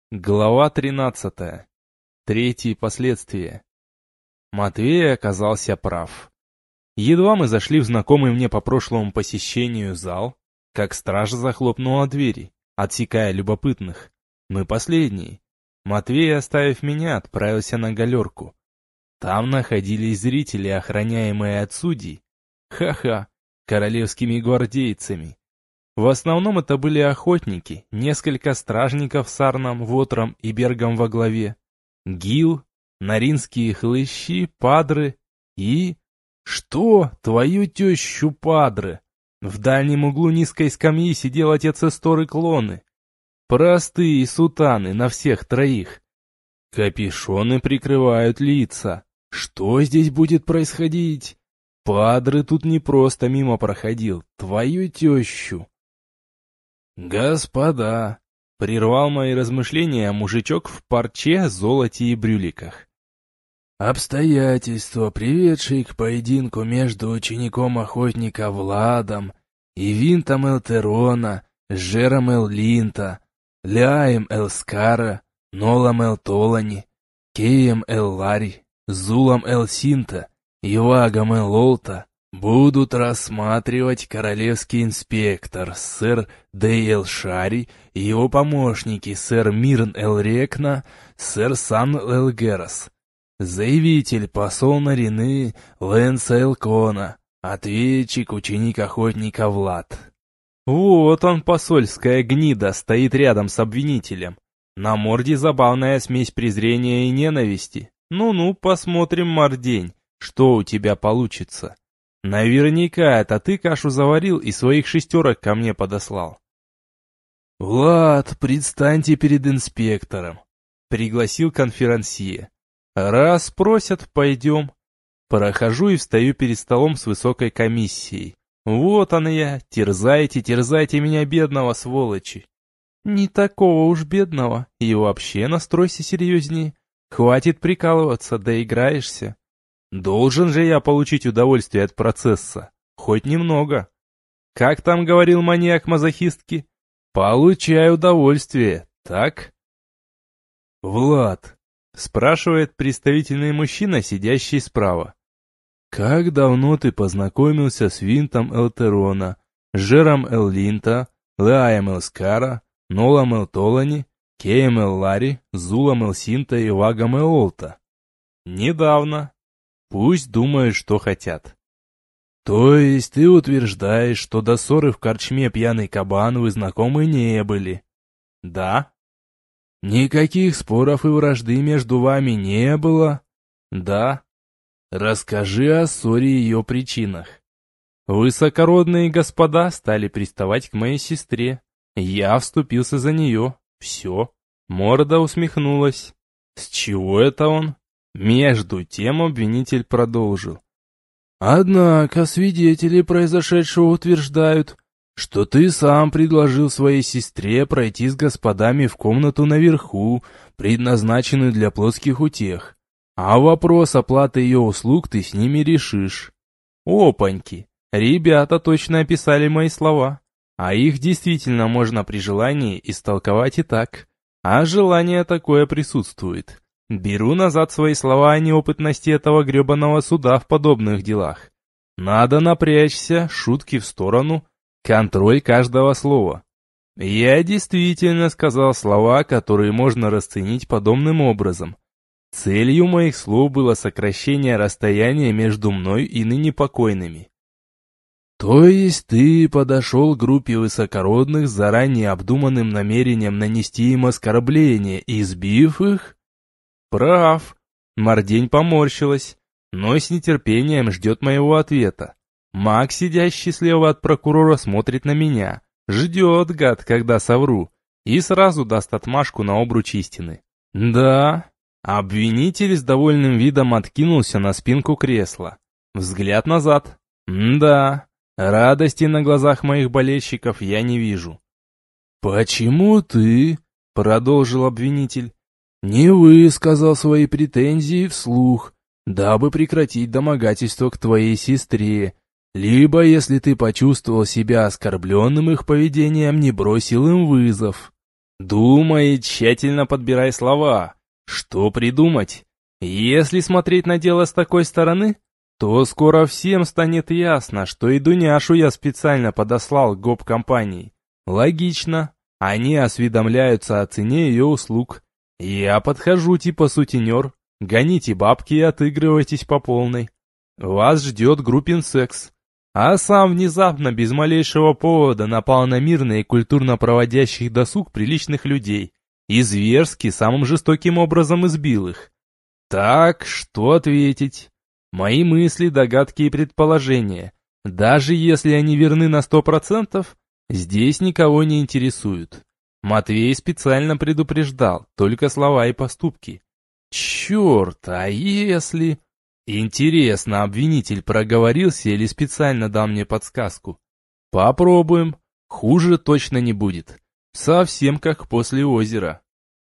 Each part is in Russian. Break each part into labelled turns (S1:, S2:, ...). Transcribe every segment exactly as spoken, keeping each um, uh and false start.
S1: Глава тринадцатая. Третьи последствия. Матвей оказался прав. Едва мы зашли в знакомый мне по прошлому посещению зал, как стража захлопнула двери, отсекая любопытных. Мы последние. Матвей, оставив меня, отправился на галерку. Там находились зрители, охраняемые от судей. Ха-ха, королевскими гвардейцами. В основном это были охотники, несколько стражников с Арном, Вотром и Бергом во главе, Гил, наринские хлыщи, падры и... Что? Твою тещу падры! В дальнем углу низкой скамьи сидел отец Эстор и клоны. Простые сутаны на всех троих. Капюшоны прикрывают лица. Что здесь будет происходить? Падры тут не просто мимо проходил, твою тещу. «Господа!» — прервал мои размышления мужичок в парче, золоте и брюликах. «Обстоятельства, приведшие к поединку между учеником охотника Владом и Винтом Элтерона, Жером Эл-Линта, Ляем Эл-Скара, Нолом Эл-Толани, Кеем Эл-Лари, Зулом Эл-Синта и Вагом Эл-Олта, будут рассматривать королевский инспектор сэр Дейл Шари и его помощники сэр Мирн Эл-Рекна, сэр Сан Эл-Герас, заявитель посол Нарины Лэнс Эл-Кона, ответчик ученик охотника Влад. Вот он, посольская гнида, стоит рядом с обвинителем. На морде забавная смесь презрения и ненависти. Ну-ну, посмотрим, мордень, что у тебя получится. Наверняка это ты кашу заварил и своих шестерок ко мне подослал. «Влад, предстаньте перед инспектором», — пригласил конферансье. «Раз просят, пойдем». Прохожу и встаю перед столом с высокой комиссией. Вот она я, терзайте, терзайте меня, бедного, сволочи. Не такого уж бедного, и вообще настройся серьезнее. Хватит прикалываться, доиграешься. Должен же я получить удовольствие от процесса, хоть немного. Как там говорил маньяк-мазохистки? Получай удовольствие, так? Влад, спрашивает представительный мужчина, сидящий справа. Как давно ты познакомился с Винтом Элтерона, Жером Эл-Линта, Лаем Эл-Скара, Нолом Эл-Толани, Кеем Эл-Лари, Зулом Эл-Синта и Вагом Эл-Олта? Недавно. Пусть думают, что хотят. То есть ты утверждаешь, что до ссоры в корчме «Пьяный кабан» вы знакомы не были? Да. Никаких споров и вражды между вами не было? Да. Расскажи о ссоре и ее причинах. Высокородные господа стали приставать к моей сестре. Я вступился за нее. Все. Морда усмехнулась. С чего это он? Между тем обвинитель продолжил. Однако свидетели произошедшего утверждают, что ты сам предложил своей сестре пройти с господами в комнату наверху, предназначенную для плотских утех, а вопрос оплаты ее услуг ты с ними решишь. Опаньки, ребята точно описали мои слова, а их действительно можно при желании истолковать и так, а желание такое присутствует. Беру назад свои слова о неопытности этого гребаного суда в подобных делах. Надо напрячься, шутки в сторону, контроль каждого слова. Я действительно сказал слова, которые можно расценить подобным образом. Целью моих слов было сокращение расстояния между мной и ныне покойными. То есть ты подошел к группе высокородных с заранее обдуманным намерением нанести им оскорбление, избив их? Прав. Мордень поморщилась, но с нетерпением ждет моего ответа. Маг, сидящий слева от прокурора, смотрит на меня. Ждет, гад, когда совру, и сразу даст отмашку на обруч истины. Да. Обвинитель с довольным видом откинулся на спинку кресла. Взгляд назад. Да. Радости на глазах моих болельщиков я не вижу. «Почему ты?» — продолжил обвинитель. «Не высказал свои претензии вслух, дабы прекратить домогательство к твоей сестре, либо, если ты почувствовал себя оскорбленным их поведением, не бросил им вызов». Думай и тщательно подбирай слова. Что придумать? Если смотреть на дело с такой стороны, то скоро всем станет ясно, что и Дуняшу я специально подослал к гоп-компании. Логично. Они осведомляются о цене ее услуг. Я подхожу типа сутенер. Гоните бабки и отыгрывайтесь по полной. Вас ждет группин секс. А сам внезапно, без малейшего повода, напал на мирно и культурно проводящих досуг приличных людей и зверски, самым жестоким образом избил их. Так, что ответить? Мои мысли, догадки и предположения, даже если они верны на сто процентов, здесь никого не интересуют. Матвей специально предупреждал, только слова и поступки. Черт, а если... Интересно, обвинитель проговорился или специально дал мне подсказку? Попробуем. Хуже точно не будет. Совсем как после озера.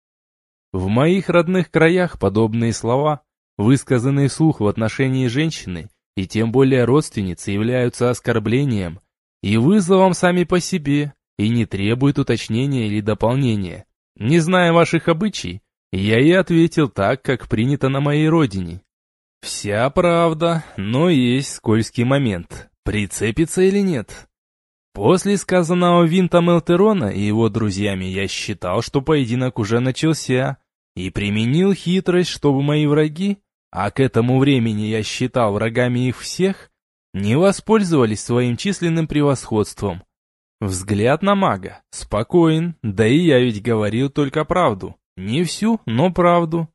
S1: В моих родных краях подобные слова, высказанные вслух в отношении женщины, и тем более родственницы, являются оскорблением и вызовом сами по себе, и не требуют уточнения или дополнения. Не зная ваших обычаев, я и ответил так, как принято на моей родине. Вся правда, но есть скользкий момент. Прицепится или нет? После сказанного Винтом Элтерона и его друзьями я считал, что поединок уже начался, и применил хитрость, чтобы мои враги, а к этому времени я считал врагами их всех, не воспользовались своим численным превосходством. Взгляд на мага. Спокоен, да и я ведь говорил только правду. Не всю, но правду.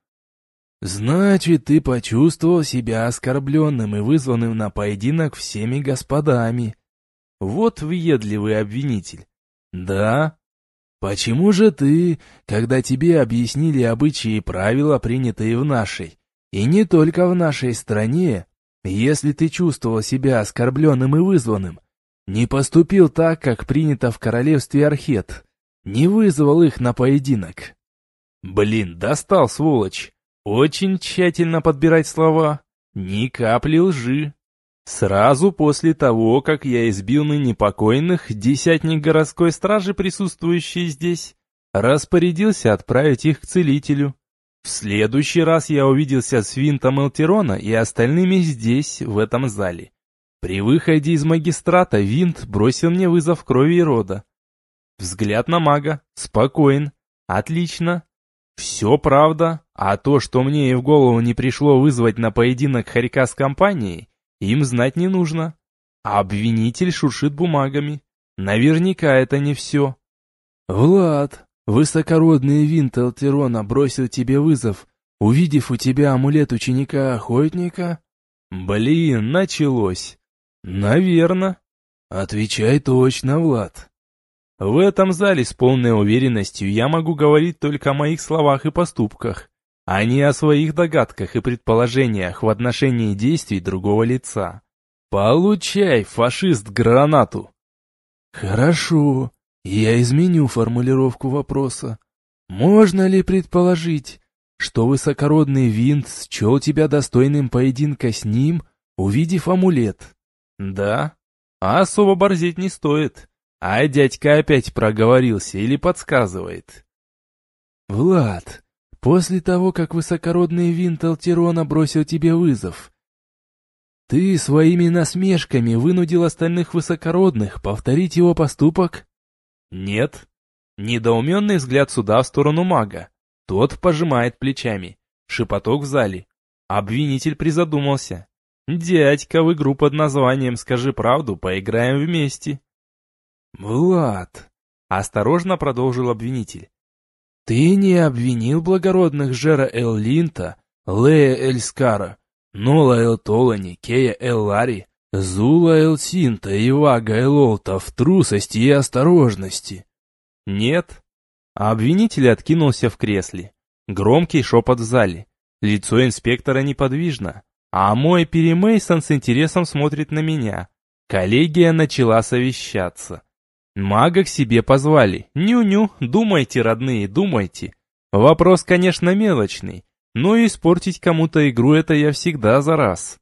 S1: «Значит, ты почувствовал себя оскорбленным и вызванным на поединок всеми господами. Вот въедливый обвинитель. Да? Почему же ты, когда тебе объяснили обычаи и правила, принятые в нашей, и не только в нашей стране, если ты чувствовал себя оскорбленным и вызванным, не поступил так, как принято в королевстве Архет, не вызвал их на поединок?» Блин, достал, сволочь. Очень тщательно подбирать слова, ни капли лжи. Сразу после того, как я избил ныне покойных, десятник городской стражи, присутствующий здесь, распорядился отправить их к целителю. В следующий раз я увиделся с Винтом Элтерона и остальными здесь, в этом зале. При выходе из магистрата Винт бросил мне вызов крови и рода. Взгляд на мага. Спокоен. Отлично. Все правда, а то, что мне и в голову не пришло вызвать на поединок хорька с компанией, им знать не нужно. А обвинитель шуршит бумагами. Наверняка это не все. «Влад, высокородный Винт Элтерона бросил тебе вызов, увидев у тебя амулет ученика-охотника?» «Блин, началось». «Наверно». «Отвечай точно, Влад». В этом зале с полной уверенностью я могу говорить только о моих словах и поступках, а не о своих догадках и предположениях в отношении действий другого лица. Получай, фашист, гранату! Хорошо, я изменю формулировку вопроса. Можно ли предположить, что высокородный Винт счел тебя достойным поединка с ним, увидев амулет? Да, а особо борзеть не стоит. А дядька опять проговорился или подсказывает. «Влад, после того, как высокородный Винт Элтерона бросил тебе вызов, ты своими насмешками вынудил остальных высокородных повторить его поступок?» «Нет». Недоуменный взгляд суда в сторону мага. Тот пожимает плечами. Шепоток в зале. Обвинитель призадумался. «Дядька, в игру под названием «Скажи правду, поиграем вместе». «Влад», — осторожно продолжил обвинитель, — «ты не обвинил благородных Жера Эл-Линта, Лея Эль-Скара, Нола Эл-Толани, Кея Эл-Лари, Зула Эл-Синта и Вага Эл-Олта в трусости и осторожности?» «Нет». Обвинитель откинулся в кресле. Громкий шепот в зале. Лицо инспектора неподвижно, а мой Перри Мейсон с интересом смотрит на меня. Коллегия начала совещаться. Мага к себе позвали. Ню-ню, думайте, родные, думайте. Вопрос, конечно, мелочный, но испортить кому-то игру это я всегда за раз.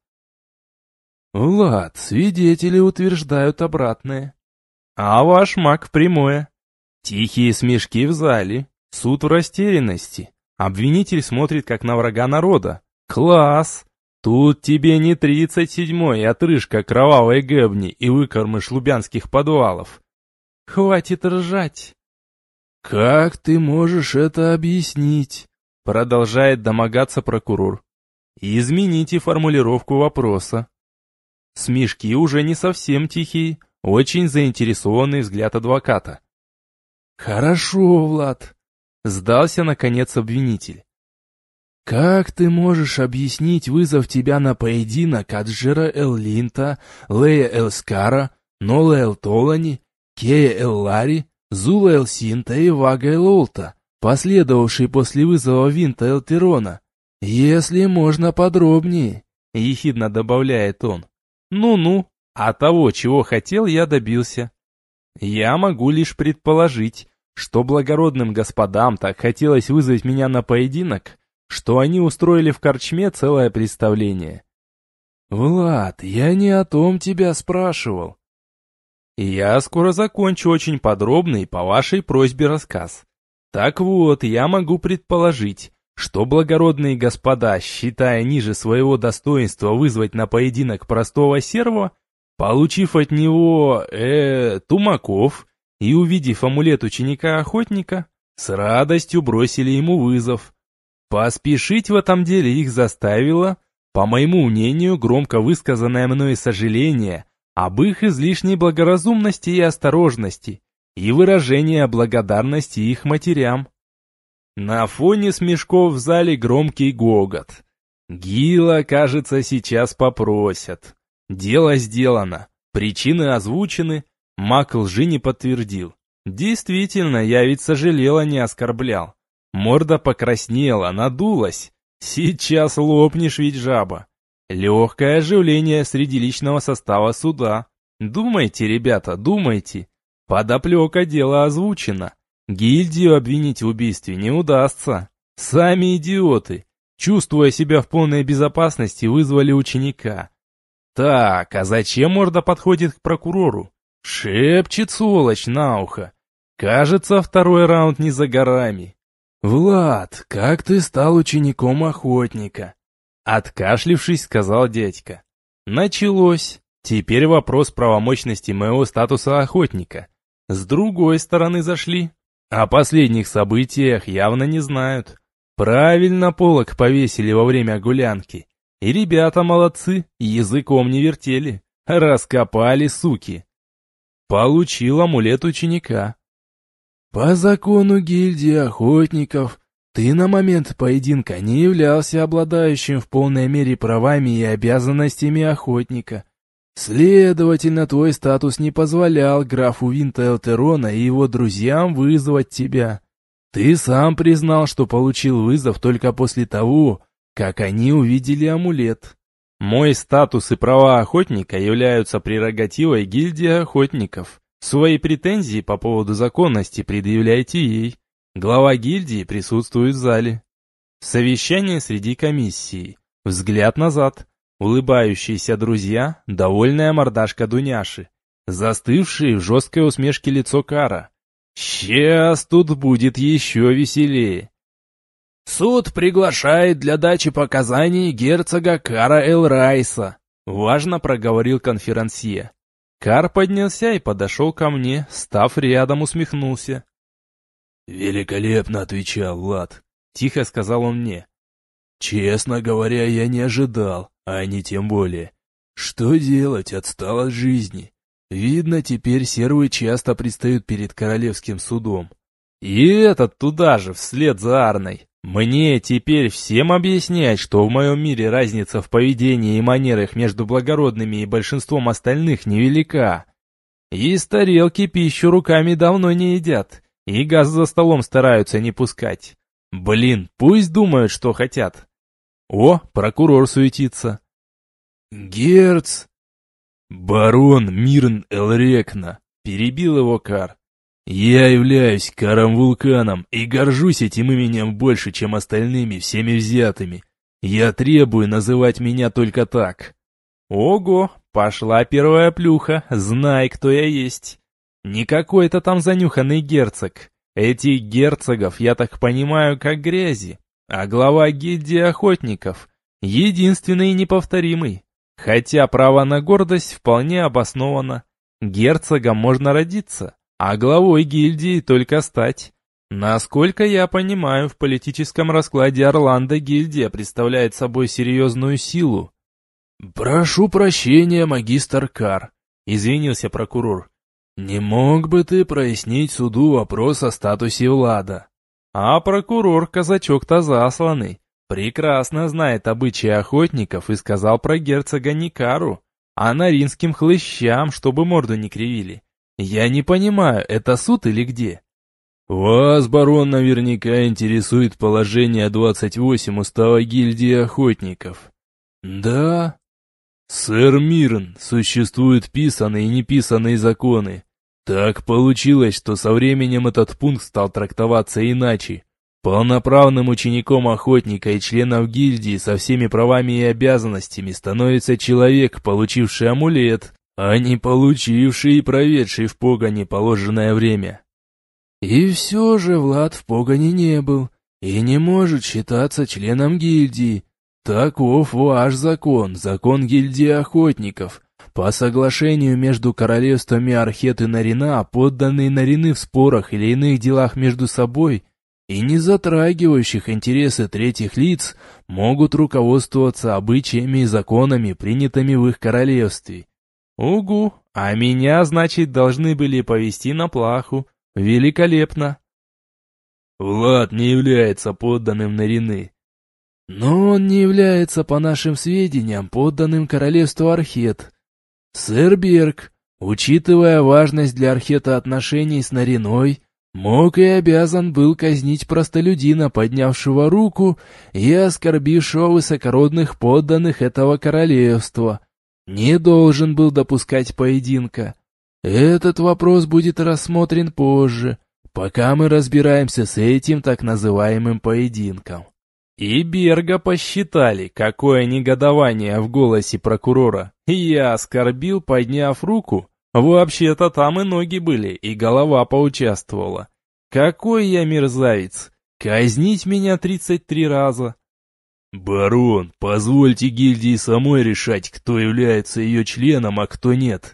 S1: Влад, свидетели утверждают обратное. А ваш маг прямое. Тихие смешки в зале. Суд в растерянности. Обвинитель смотрит как на врага народа. Класс! Тут тебе не тридцать седьмой отрыжка кровавой гэбни и выкормыш лубянских подвалов. Хватит ржать. «Как ты можешь это объяснить?» Продолжает домогаться прокурор. «Измените формулировку вопроса». Смешки уже не совсем тихие, очень заинтересованный взгляд адвоката. «Хорошо, Влад», — сдался наконец обвинитель. «Как ты можешь объяснить вызов тебя на поединок от Джера Эл Линта, Лея Эл Скара, Нола Эл Толани, Кея Эл Лари, Зула Эл Синта и Вага Эл Олта, последовавший после вызова Винта Эл Терона? Если можно подробнее», — ехидно добавляет он. «Ну-ну, а того, чего хотел, я добился. Я могу лишь предположить, что благородным господам так хотелось вызвать меня на поединок, что они устроили в корчме целое представление». «Влад, я не о том тебя спрашивал». «Я скоро закончу очень подробный по вашей просьбе рассказ. Так вот, я могу предположить, что благородные господа, считая ниже своего достоинства вызвать на поединок простого серва, получив от него, э, тумаков и увидев амулет ученика-охотника, с радостью бросили ему вызов. Поспешить в этом деле их заставило, по моему мнению, громко высказанное мной сожаление об их излишней благоразумности и осторожности и выражение благодарности их матерям. На фоне смешков в зале громкий гогот. Гила, кажется, сейчас попросят. Дело сделано, причины озвучены, маг лжи не подтвердил. Действительно, я ведь сожалел, а не оскорблял. Морда покраснела, надулась. Сейчас лопнешь ведь, жаба. Легкое оживление среди личного состава суда. Думайте, ребята, думайте. Подоплека дела озвучена. Гильдию обвинить в убийстве не удастся. Сами идиоты, чувствуя себя в полной безопасности, вызвали ученика. Так, а зачем морда подходит к прокурору? Шепчет сволочь на ухо. Кажется, второй раунд не за горами. «Влад, как ты стал учеником охотника?» Откашлившись, сказал дядька. Началось. Теперь вопрос правомочности моего статуса охотника. С другой стороны зашли. О последних событиях явно не знают. Правильно полог повесили во время гулянки. И ребята молодцы, языком не вертели. Раскопали, суки. Получил амулет ученика. По закону гильдии охотников, ты на момент поединка не являлся обладающим в полной мере правами и обязанностями охотника. Следовательно, твой статус не позволял графу Винта Эл Терона и его друзьям вызвать тебя. Ты сам признал, что получил вызов только после того, как они увидели амулет. Мой статус и права охотника являются прерогативой гильдии охотников. Свои претензии по поводу законности предъявляйте ей. Глава гильдии присутствует в зале. Совещание среди комиссии. Взгляд назад. Улыбающиеся друзья, довольная мордашка Дуняши. Застывшие в жесткой усмешке лицо Кара. Сейчас тут будет еще веселее. Суд приглашает для дачи показаний герцога Кара Эл Райса. Важно проговорил конферансье. Кар поднялся и подошел ко мне, став рядом, усмехнулся. «Великолепно отвечал, Влад», — тихо сказал он мне. «Честно говоря, я не ожидал, а не тем более. Что делать, отстал от жизни. Видно, теперь сервы часто предстают перед королевским судом. И этот туда же, вслед за Арной. Мне теперь всем объяснять, что в моем мире разница в поведении и манерах между благородными и большинством остальных невелика. Из тарелки пищу руками давно не едят, и газ за столом стараются не пускать. Блин, пусть думают, что хотят. О, прокурор суетится. Герц... Барон Мирн Элрекна, перебил его Кар. Я являюсь Каром-вулканом и горжусь этим именем больше, чем остальными всеми взятыми. Я требую называть меня только так. Ого, пошла первая плюха, знай, кто я есть. Не какой-то там занюханный герцог. Этих герцогов, я так понимаю, как грязи. А глава гильдии охотников — единственный и неповторимый. Хотя право на гордость вполне обосновано. Герцогом можно родиться, а главой гильдии только стать. Насколько я понимаю, в политическом раскладе Орландо гильдия представляет собой серьезную силу. «Прошу прощения, магистр Кар», — извинился прокурор. «Не мог бы ты прояснить суду вопрос о статусе Влада?» А прокурор, казачок-то засланный, прекрасно знает обычаи охотников и сказал про герцога не Кару, а наринским хлыщам, чтобы морду не кривили. Я не понимаю, это суд или где? «Вас, барон, наверняка интересует положение двадцать восемь устава гильдии охотников». «Да?» «Сэр Мирн, существуют писанные и неписанные законы. Так получилось, что со временем этот пункт стал трактоваться иначе. Полноправным учеником охотника и членом гильдии со всеми правами и обязанностями становится человек, получивший амулет, а не получивший и проведший в погоне положенное время». «И все же Влад в погоне не был и не может считаться членом гильдии. Таков ваш закон, закон гильдии охотников. По соглашению между королевствами Архет и Нарина, подданные Нарины в спорах или иных делах между собой и не затрагивающих интересы третьих лиц, могут руководствоваться обычаями и законами, принятыми в их королевстве». «Угу, а меня, значит, должны были повести на плаху. Великолепно». «Влад не является подданным Нарины». «Но он не является, по нашим сведениям, подданным королевству Архет. Сэр Берг, учитывая важность для Архета отношений с Нариной, мог и обязан был казнить простолюдина, поднявшего руку и оскорбившего высокородных подданных этого королевства. Не должен был допускать поединка. Этот вопрос будет рассмотрен позже, пока мы разбираемся с этим так называемым поединком». И Берга посчитали, какое негодование в голосе прокурора. Я оскорбил, подняв руку. Вообще-то там и ноги были, и голова поучаствовала. Какой я мерзавец! Казнить меня тридцать три раза. «Барон, позвольте гильдии самой решать, кто является ее членом, а кто нет».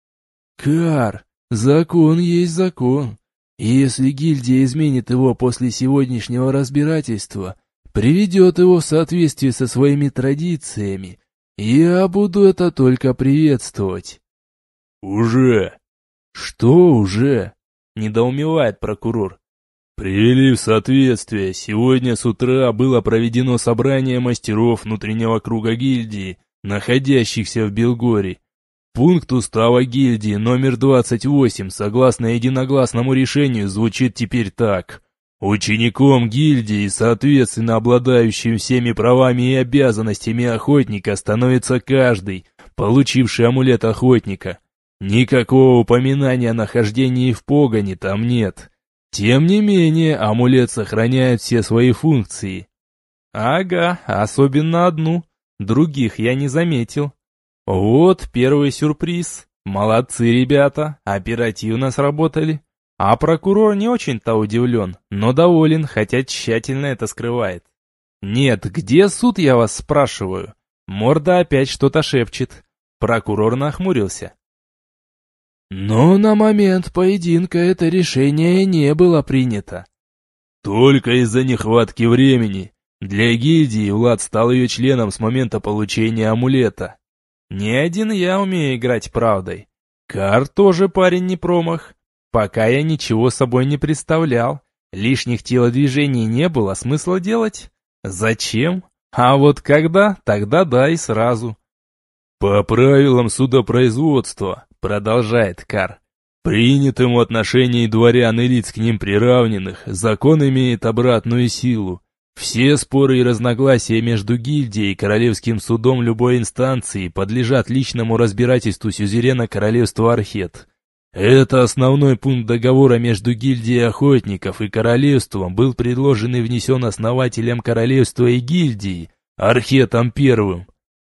S1: «Кар, закон есть закон. И если гильдия изменит его после сегодняшнего разбирательства, приведет его в соответствие со своими традициями, я буду это только приветствовать». «Уже?» «Что уже?» — недоумевает прокурор. «Привели в соответствие. Сегодня с утра было проведено собрание мастеров внутреннего круга гильдии, находящихся в Белгоре. Пункт устава гильдии номер двадцать восемь, согласно единогласному решению, звучит теперь так. Учеником гильдии, соответственно обладающим всеми правами и обязанностями охотника, становится каждый, получивший амулет охотника. Никакого упоминания о нахождении в погоне там нет. Тем не менее, амулет сохраняет все свои функции». «Ага, особенно одну. Других я не заметил». «Вот первый сюрприз. Молодцы, ребята, оперативно сработали». А прокурор не очень-то удивлен, но доволен, хотя тщательно это скрывает. «Нет, где суд, я вас спрашиваю?» Морда опять что-то шепчет. Прокурор нахмурился. «Но на момент поединка это решение не было принято». «Только из-за нехватки времени. Для гильдии Влад стал ее членом с момента получения амулета. Не один я умею играть правдой. Кар тоже парень не промах. Пока я ничего собой не представлял, лишних телодвижений не было, смысла делать. Зачем? А вот когда, тогда да и сразу». «По правилам судопроизводства», — продолжает Кар, «принятым в отношении дворян и лиц к ним приравненных, закон имеет обратную силу. Все споры и разногласия между гильдией и королевским судом любой инстанции подлежат личному разбирательству сюзерена королевства Архет. Это основной пункт договора между гильдией охотников и королевством был предложен и внесен основателем королевства и гильдии, Архетом Первым.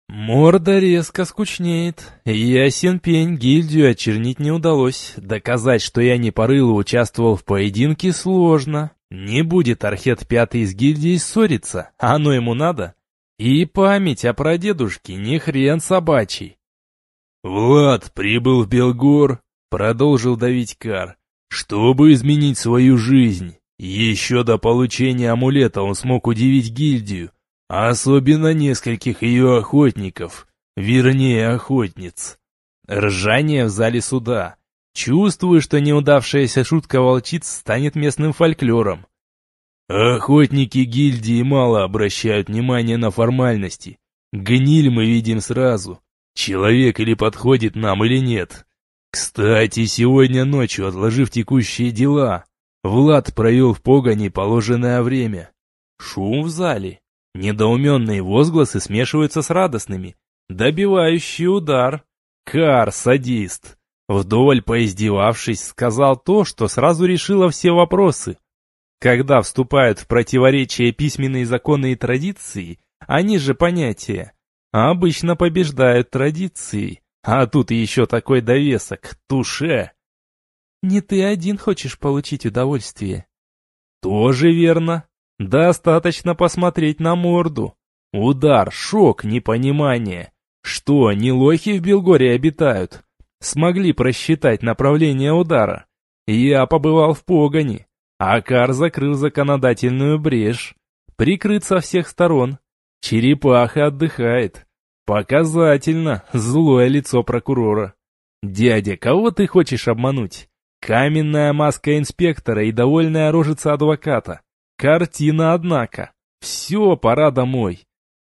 S1: Морда резко скучнеет. Ясен пень, гильдию очернить не удалось. Доказать, что я не по рылу участвовал в поединке, сложно. Не будет Архет Пятый с гильдией ссориться, а оно ему надо. И память о прадедушке не хрен собачий. «Влад прибыл в Белгор», — продолжил давить Кар, «чтобы изменить свою жизнь. Еще до получения амулета он смог удивить гильдию, особенно нескольких ее охотников, вернее охотниц». Ржание в зале суда. Чувствую, что неудавшаяся шутка волчиц станет местным фольклором. Охотники гильдии мало обращают внимание на формальности. Гниль мы видим сразу. Человек или подходит нам, или нет. Кстати, сегодня ночью, отложив текущие дела, Влад провел в погони положенное время. Шум в зале. Недоуменные возгласы смешиваются с радостными. Добивающий удар. Кар, садист. Вдоволь поиздевавшись, сказал то, что сразу решило все вопросы. Когда вступают в противоречие письменные законы и традиции, они же понятия, обычно побеждают традиции. А тут еще такой довесок, туше. Не ты один хочешь получить удовольствие. Тоже верно. Достаточно посмотреть на морду. Удар, шок, непонимание. Что, не лохи в Белгоре обитают? Смогли просчитать направление удара. Я побывал в погони, а Кар закрыл законодательную брешь. Прикрыт со всех сторон. Черепаха отдыхает. Показательно, злое лицо прокурора. Дядя, кого ты хочешь обмануть? Каменная маска инспектора и довольная рожица адвоката. Картина, однако. Все, пора домой.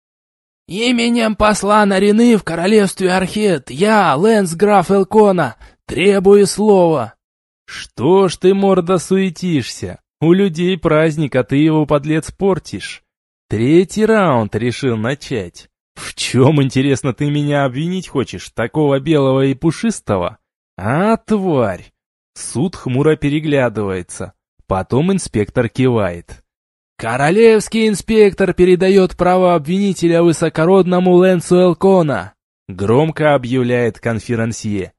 S2: «Именем посла Нарины в королевстве Архет, я, Лэнс граф Элкона, требую слова!»
S1: «Что ж ты, морда, суетишься? У людей праздник, а ты его, подлец, портишь. Третий раунд решил начать. В чем, интересно, ты меня обвинить хочешь, такого белого и пушистого? А, тварь!» Суд хмуро переглядывается. Потом инспектор кивает.
S2: «Королевский инспектор передает право обвинителя высокородному Лэнсу Элкона»,
S1: громко объявляет конферансье.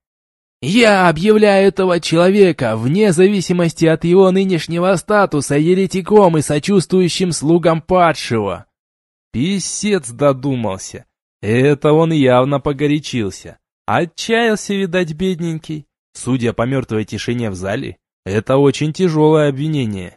S2: «Я объявляю этого человека, вне зависимости от его нынешнего статуса, еретиком и сочувствующим слугам падшего».
S1: Писец додумался. Это он явно погорячился. Отчаялся, видать, бедненький. Судя по мертвой тишине в зале, это очень тяжелое обвинение.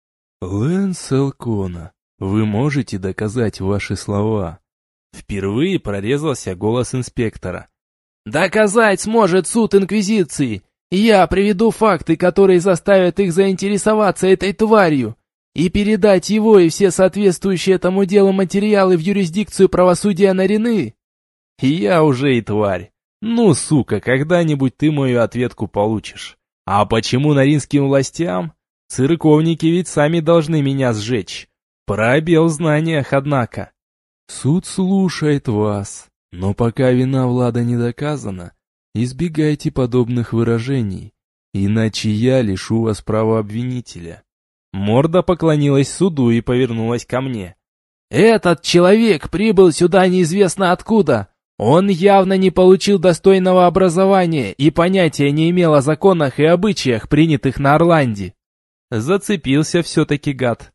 S1: «Лэнс Элкона, вы можете доказать ваши слова?» Впервые прорезался голос инспектора.
S2: «Доказать сможет суд Инквизиции. Я приведу факты, которые заставят их заинтересоваться этой тварью, и передать его и все соответствующие этому делу материалы в юрисдикцию правосудия Нарины».
S1: «Я уже и тварь. Ну, сука, когда-нибудь ты мою ответку получишь. А почему наринским властям? Церковники ведь сами должны меня сжечь. Пробел в знаниях, однако». «Суд слушает вас, но пока вина Влада не доказана, избегайте подобных выражений, иначе я лишу вас права обвинителя». Морда поклонилась суду и повернулась ко мне.
S2: «Этот человек прибыл сюда неизвестно откуда. Он явно не получил достойного образования и понятия не имел о законах и обычаях, принятых на Орланде».
S1: Зацепился все-таки гад.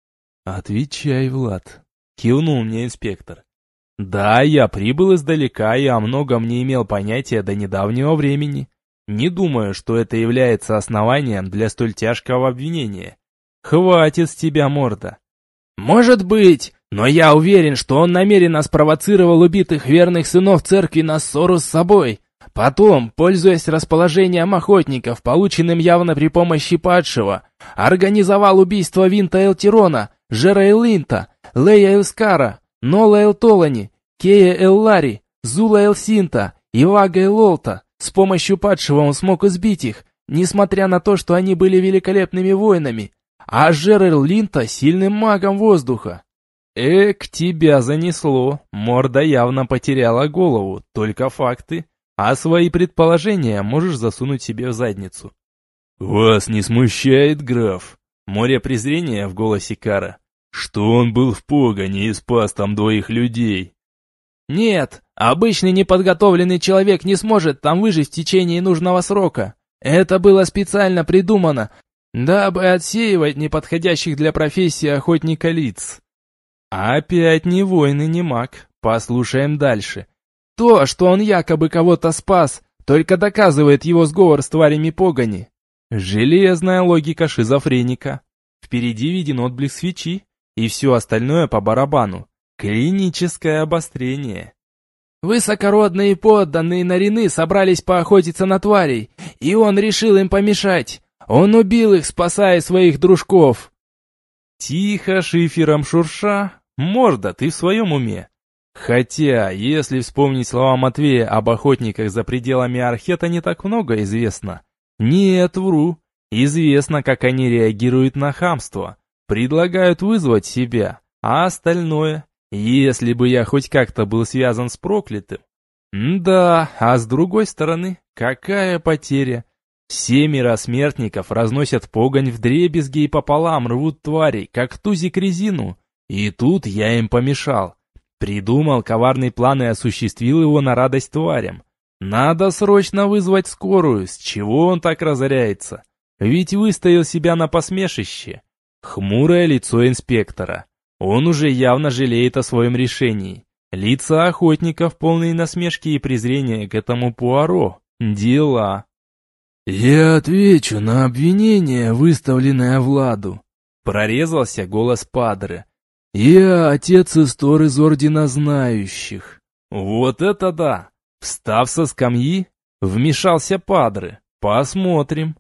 S1: «Отвечай, Влад», — кивнул мне инспектор. «Да, я прибыл издалека и о многом не имел понятия до недавнего времени. Не думаю, что это является основанием для столь тяжкого обвинения. Хватит с тебя, морда».
S2: «Может быть, но я уверен, что он намеренно спровоцировал убитых верных сынов церкви на ссору с собой. Потом, пользуясь расположением охотников, полученным явно при помощи падшего, организовал убийство Винта Элтирона, Жера Эллинта, Лея Элскара, Нола Элтолани, Кея Эллари, Зула Элсинта и Вага Элолта. С помощью падшего он смог избить их, несмотря на то, что они были великолепными воинами, а Жер Эллинта сильным магом воздуха».
S1: «Эк, тебя занесло, морда явно потеряла голову, только факты. А свои предположения можешь засунуть себе в задницу». «Вас не смущает, граф?» Море презрения в голосе Кара. «Что он был в погоне и спас там двоих людей?»
S2: Нет, обычный неподготовленный человек не сможет там выжить в течение нужного срока. Это было специально придумано, дабы отсеивать неподходящих для профессии охотника лиц.
S1: Опять ни воин и ни маг. Послушаем дальше.
S2: То, что он якобы кого-то спас, только доказывает его сговор с тварями погони.
S1: Железная логика шизофреника. Впереди виден отблеск свечи, и все остальное по барабану. Клиническое обострение.
S2: Высокородные подданные Нарины собрались поохотиться на тварей, и он решил им помешать. Он убил их, спасая своих дружков.
S1: Тихо, шифером шурша. Морда, ты в своем уме? Хотя, если вспомнить слова Матвея об охотниках за пределами Архета, не так много известно. Нет, вру. Известно, как они реагируют на хамство. Предлагают вызвать себя, а остальное, если бы я хоть как-то был связан с проклятым. Да, а с другой стороны, какая потеря? Семеро смертников разносят погонь вдребезги и пополам рвут тварей, как тузик резину. И тут я им помешал. Придумал коварный план и осуществил его на радость тварям. Надо срочно вызвать скорую, с чего он так разоряется? Ведь выставил себя на посмешище. Хмурое лицо инспектора. Он уже явно жалеет о своем решении. Лица охотников полные насмешки и презрения к этому Пуаро. Дела.
S2: «Я отвечу на обвинение, выставленное Владу», — прорезался голос Падре. «Я отец Истор из Ордена Знающих».
S1: Вот это да! Встав со скамьи, вмешался Падре. Посмотрим.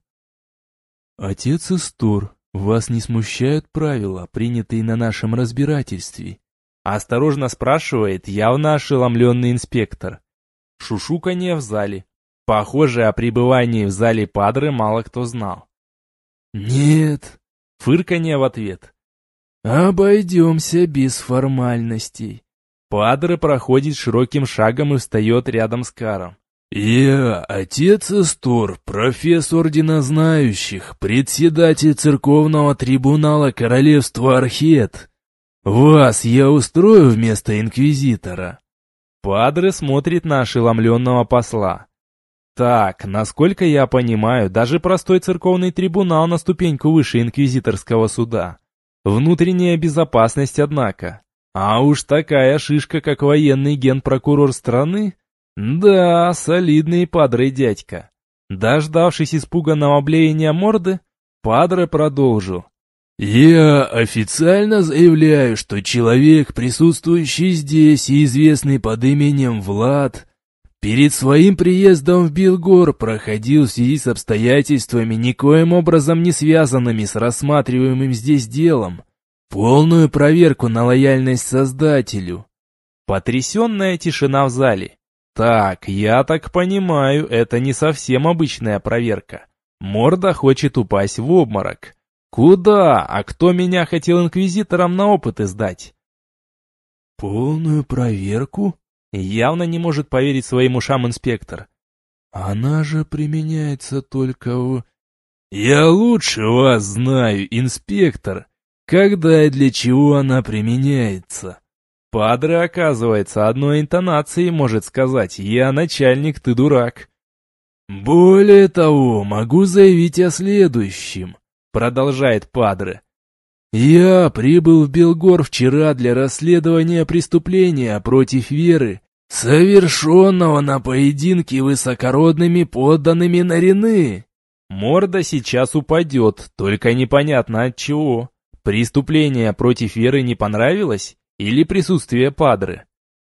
S2: «Отец Истор, вас не смущают правила, принятые на нашем разбирательстве?»
S1: Осторожно спрашивает явно ошеломленный инспектор. Шушуканье в зале. Похоже, о пребывании в зале Падре мало кто знал.
S2: «Нет»,
S1: — фырканье в ответ.
S2: «Обойдемся без формальностей».
S1: Падре проходит широким шагом и встает рядом с Каром.
S2: «Я отец Истор, профессор Ордена Знающих, председатель церковного трибунала Королевства Архет. Вас я устрою вместо инквизитора».
S1: Падре смотрит на ошеломленного посла. Так, насколько я понимаю, даже простой церковный трибунал на ступеньку выше инквизиторского суда. Внутренняя безопасность, однако. А уж такая шишка, как военный генпрокурор страны? Да, солидный Падре дядька. Дождавшись испуганного блеяния морды, Падре продолжил.
S2: «Я официально заявляю, что человек, присутствующий здесь и известный под именем Влад, перед своим приездом в Билгор проходил в связи с обстоятельствами, никоим образом не связанными с рассматриваемым здесь делом, полную проверку на лояльность Создателю».
S1: Потрясенная тишина в зале. Так, я так понимаю, это не совсем обычная проверка. Морда хочет упасть в обморок. Куда? А кто меня хотел инквизитором на опыты сдать?
S2: «Полную проверку?»
S1: Явно не может поверить своим ушам инспектор.
S2: «Она же применяется только в...»
S1: «Я лучше вас знаю, инспектор. Когда и для чего она применяется?» Падре, оказывается, одной интонацией может сказать «Я начальник, ты дурак».
S2: «Более того, могу заявить о следующем», — продолжает Падре. «Я прибыл в Билгор вчера для расследования преступления против веры, совершенного на поединке высокородными подданными Нарины».
S1: Морда сейчас упадет, только непонятно от чего. Преступление против веры не понравилось? Или присутствие Падре?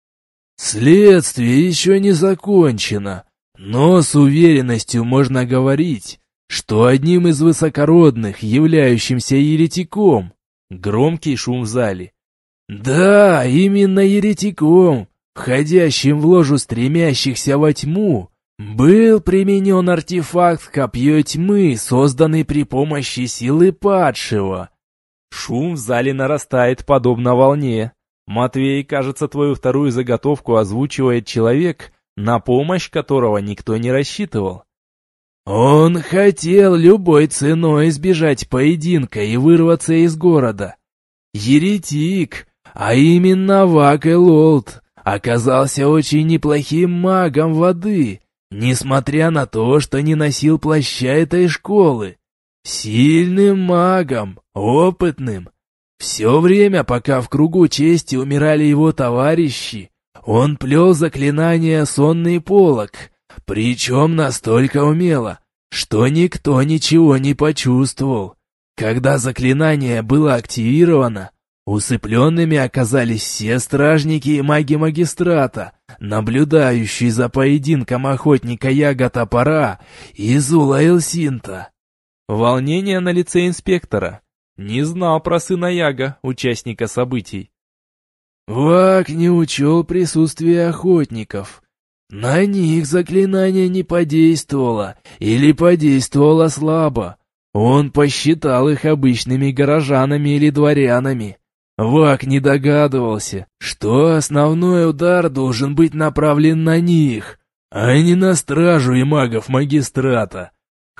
S2: «Следствие еще не закончено, но с уверенностью можно говорить, что одним из высокородных, являющимся еретиком...»
S1: Громкий шум в зале.
S2: «Да, именно еретиком, входящим в ложу стремящихся во тьму, был применен артефакт Копье Тьмы, созданный при помощи силы падшего».
S1: Шум в зале нарастает подобно волне. Матвей, кажется, твою вторую заготовку озвучивает человек, на помощь которого никто не рассчитывал.
S2: «Он хотел любой ценой избежать поединка и вырваться из города. Еретик, а именно Вак Элолд, оказался очень неплохим магом воды, несмотря на то, что не носил плаща этой школы. Сильным магом, опытным. Все время, пока в кругу чести умирали его товарищи, он плел заклинание «Сонный полог», причем настолько умело, что никто ничего не почувствовал. Когда заклинание было активировано, усыпленными оказались все стражники и маги магистрата, наблюдающие за поединком охотника Яга-топора и Зула Элсинта.
S1: Волнение на лице инспектора. Не знал про сына Яга, участника событий.
S2: Ваг не учел присутствие охотников. На них заклинание не подействовало или подействовало слабо. Он посчитал их обычными горожанами или дворянами. Ваг не догадывался, что основной удар должен быть направлен на них, а не на стражу и магов магистрата.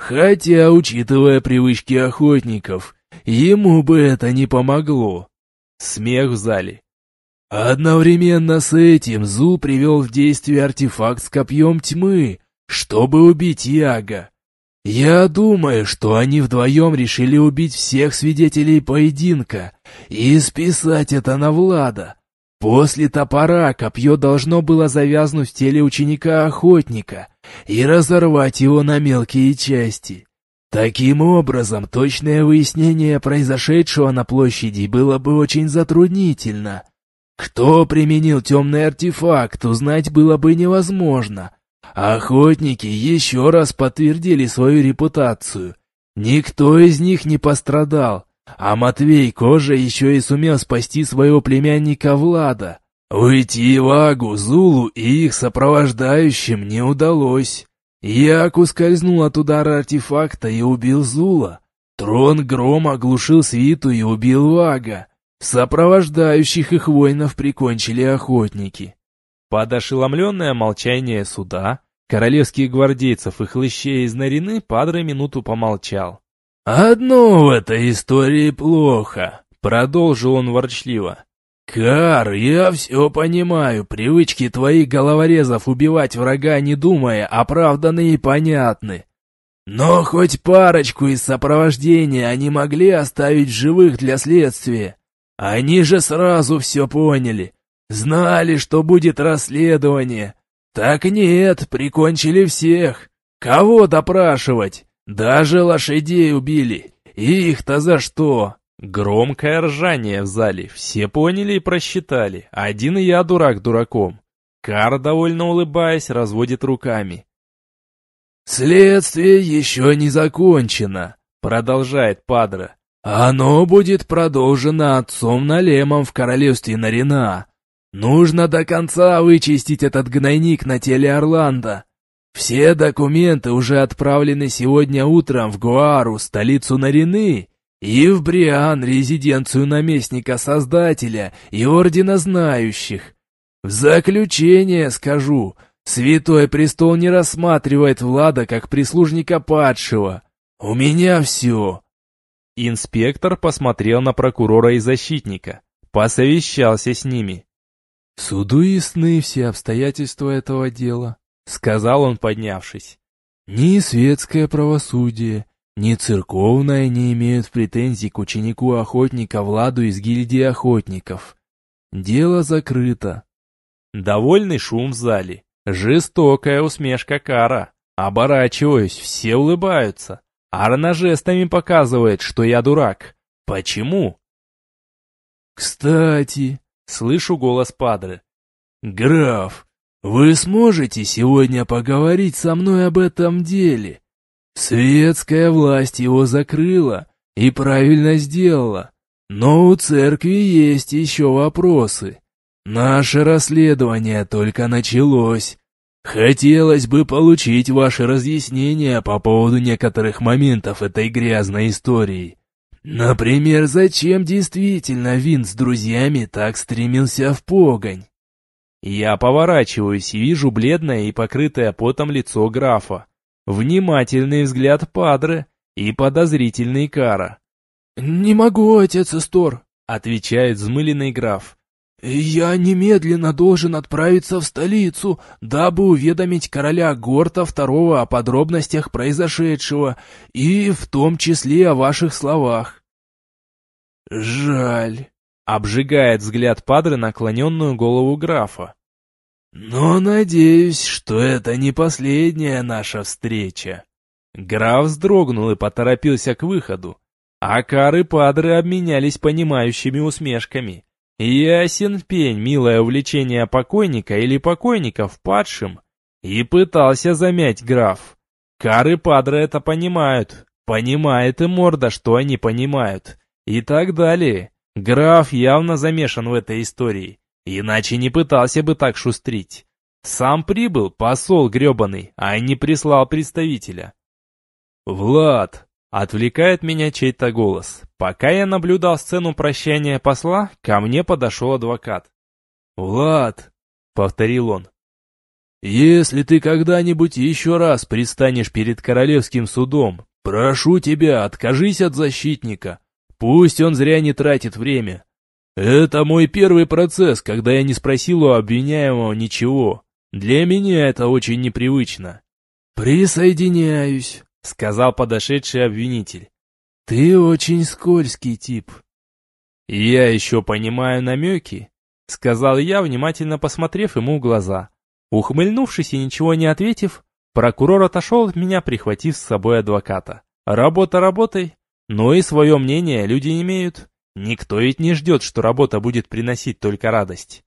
S2: Хотя, учитывая привычки охотников, ему бы это не помогло.
S1: Смех в зале.
S2: Одновременно с этим Зул привел в действие артефакт с копьем тьмы, чтобы убить Яга. Я думаю, что они вдвоем решили убить всех свидетелей поединка и списать это на Влада. После топора копье должно было завязнуть в теле ученика-охотника и разорвать его на мелкие части. Таким образом, точное выяснение произошедшего на площади было бы очень затруднительно. Кто применил темный артефакт, узнать было бы невозможно. Охотники еще раз подтвердили свою репутацию. Никто из них не пострадал, а Матвей Кожа еще и сумел спасти своего племянника Влада. Уйти Вагу, Зулу и их сопровождающим не удалось. Як ускользнул от удара артефакта и убил Зула. Трон Гром оглушил свиту и убил Вага. Сопровождающих их воинов прикончили охотники.
S1: Под ошеломленное молчание суда, королевских гвардейцев и хлыщей из Нарины Падре минуту помолчал.
S2: «Одно в этой истории плохо», —
S1: продолжил он ворчливо.
S2: «Кар, я все понимаю, привычки твоих головорезов убивать врага не думая оправданы и понятны. Но хоть парочку из сопровождения они могли оставить в живых для следствия. Они же сразу все поняли, знали, что будет расследование. Так нет, прикончили всех. Кого допрашивать? Даже лошадей убили. Их-то за что?»
S1: Громкое ржание в зале, все поняли и просчитали. Один я дурак дураком. Кар, довольно улыбаясь, разводит руками.
S2: «Следствие еще не закончено», — продолжает Падре. «Оно будет продолжено отцом Налемом в королевстве Нарина. Нужно до конца вычистить этот гнойник на теле Орландо. Все документы уже отправлены сегодня утром в Гуару, столицу Нарины, и в Бриан, резиденцию наместника-создателя и ордена знающих. В заключение скажу, Святой Престол не рассматривает Влада как прислужника падшего. У меня все».
S1: Инспектор посмотрел на прокурора и защитника, посовещался с ними.
S2: «Суду ясны все обстоятельства этого дела», — сказал он, поднявшись. «Ни светское правосудие, ни церковное не имеют претензий к ученику охотника Владу из гильдии охотников. Дело закрыто».
S1: Довольный шум в зале, жестокая усмешка Кара. Оборачиваюсь, все улыбаются. Арна жестами показывает, что я дурак. Почему?
S2: «Кстати», —
S1: слышу голос Падре.
S2: «Граф, вы сможете сегодня поговорить со мной об этом деле? Светская власть его закрыла и правильно сделала, но у церкви есть еще вопросы. Наше расследование только началось. Хотелось бы получить ваши разъяснения по поводу некоторых моментов этой грязной истории. Например, зачем действительно Вин с друзьями так стремился в погонь?»
S1: Я поворачиваюсь и вижу бледное и покрытое потом лицо графа, внимательный взгляд Падре и подозрительный Кара.
S2: «Не могу, отец Истор»,
S1: — отвечает взмыленный граф.
S2: «Я немедленно должен отправиться в столицу, дабы уведомить короля Горта второго о подробностях произошедшего, и в том числе о ваших словах».
S1: «Жаль», — обжигает взгляд падре наклоненную голову графа. «Но надеюсь, что это не последняя наша встреча». Граф вздрогнул и поторопился к выходу, а Кар и падре обменялись понимающими усмешками. Ясен пень, милое увлечение покойника или покойников падшим. И пытался замять граф. Кар и падре это понимают. Понимает и морда, что они понимают. И так далее. Граф явно замешан в этой истории. Иначе не пытался бы так шустрить. Сам прибыл посол гребаный, а не прислал представителя. «Влад!» — отвлекает меня чей-то голос. Пока я наблюдал сцену прощания посла, ко мне подошел адвокат. «Влад!» — повторил он. «Если ты когда-нибудь еще раз предстанешь перед королевским судом, прошу тебя, откажись от защитника. Пусть он зря не тратит время. Это мой первый процесс, когда я не спросил у обвиняемого ничего. Для меня это очень непривычно». «Присоединяюсь», — сказал подошедший обвинитель. «Ты очень скользкий тип». «Я еще понимаю намеки», — сказал я, внимательно посмотрев ему в глаза. Ухмыльнувшись и ничего не ответив, прокурор отошел от меня, прихватив с собой адвоката. «Работа работой, но и свое мнение люди имеют. Никто ведь не ждет, что работа будет приносить только радость».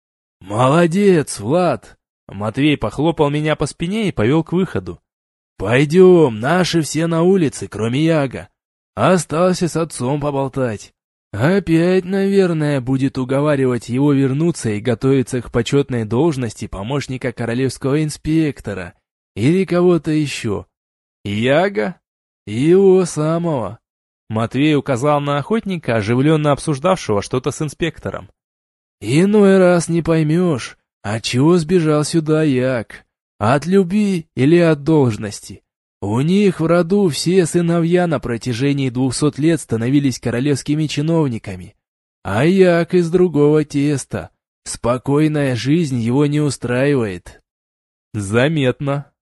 S1: «Молодец, Влад!» Матвей похлопал меня по спине и повел к выходу. «Пойдем, наши все на улице, кроме Яга. Остался с отцом поболтать. Опять, наверное, будет уговаривать его вернуться и готовиться к почетной должности помощника королевского инспектора. Или кого-то еще. Яга? Его самого». Матвей указал на охотника, оживленно обсуждавшего что-то с инспектором. «Иной раз не поймешь, отчего сбежал сюда Яг. От любви или от должности? У них в роду все сыновья на протяжении двухсот лет становились королевскими чиновниками. А Яг из другого теста. Спокойная жизнь его не устраивает». «Заметно»,